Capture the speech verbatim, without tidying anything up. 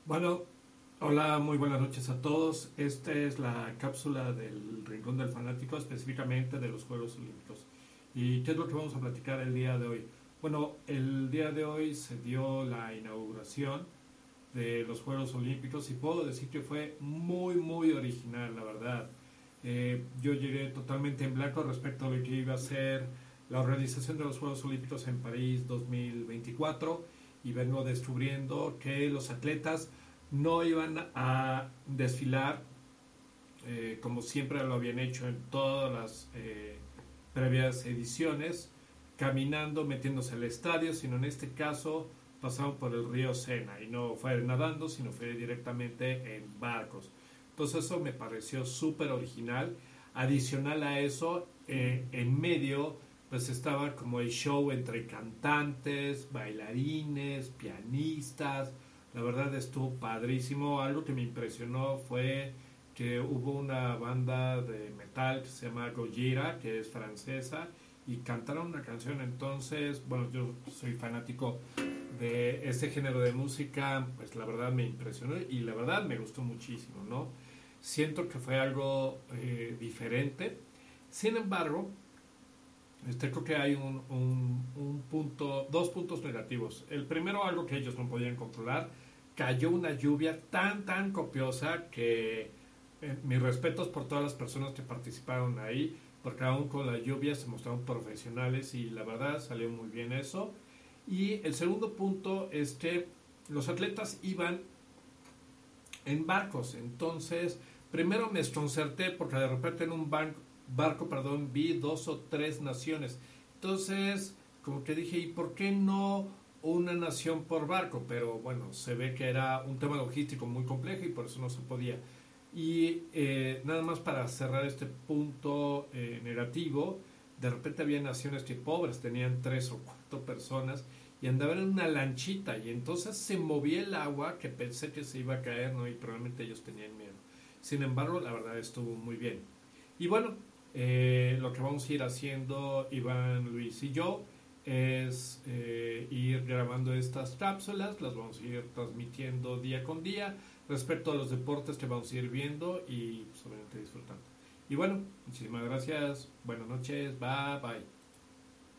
Bueno, hola, muy buenas noches a todos. Esta es la cápsula del Rincón del Fanático, específicamente de los Juegos Olímpicos. ¿Y qué es lo que vamos a platicar el día de hoy? Bueno, el día de hoy se dio la inauguración de los Juegos Olímpicos y puedo decir que fue muy, muy original, la verdad. Eh, yo llegué totalmente en blanco respecto a lo que iba a ser la organización de los Juegos Olímpicos en París dos mil veinticuatro y vengo descubriendo que los atletas no iban a desfilar eh, como siempre lo habían hecho en todas las eh, previas ediciones, caminando, metiéndose al estadio, sino en este caso pasaron por el río Sena y no fue nadando, sino fue directamente en barcos. Entonces eso me pareció súper original. Adicional a eso, eh, en medio pues estaba como el show entre cantantes, bailarines, pianistas. La verdad estuvo padrísimo. Algo que me impresionó fue que hubo una banda de metal que se llama Gojira, que es francesa, y cantaron una canción. Entonces, bueno, yo soy fanático de este género de música, pues la verdad me impresionó y la verdad me gustó muchísimo, ¿no? Siento que fue algo eh, diferente. Sin embargo, este, creo que hay un, un, un punto, dos puntos negativos. El primero, algo que ellos no podían controlar, cayó una lluvia tan, tan copiosa que eh, mis respetos por todas las personas que participaron ahí, porque aún con la lluvia se mostraron profesionales y la verdad salió muy bien eso. Y el segundo punto es que los atletas iban en barcos, entonces primero me desconcerté porque de repente en un banco, barco, perdón, vi dos o tres naciones. Entonces, como que dije, ¿y por qué no una nación por barco? Pero bueno, se ve que era un tema logístico muy complejo y por eso no se podía. Y eh, nada más para cerrar este punto eh, negativo, de repente había naciones que pobres, tenían tres o cuatro personas y andaban en una lanchita y entonces se movía el agua que pensé que se iba a caer, ¿no? Y probablemente ellos tenían miedo. Sin embargo, la verdad estuvo muy bien. Y bueno, eh, lo que vamos a ir haciendo Iván, Luis y yo es eh, ir grabando estas cápsulas, las vamos a ir transmitiendo día con día respecto a los deportes que vamos a ir viendo y pues, obviamente disfrutando. Y bueno, muchísimas gracias, buenas noches, bye bye.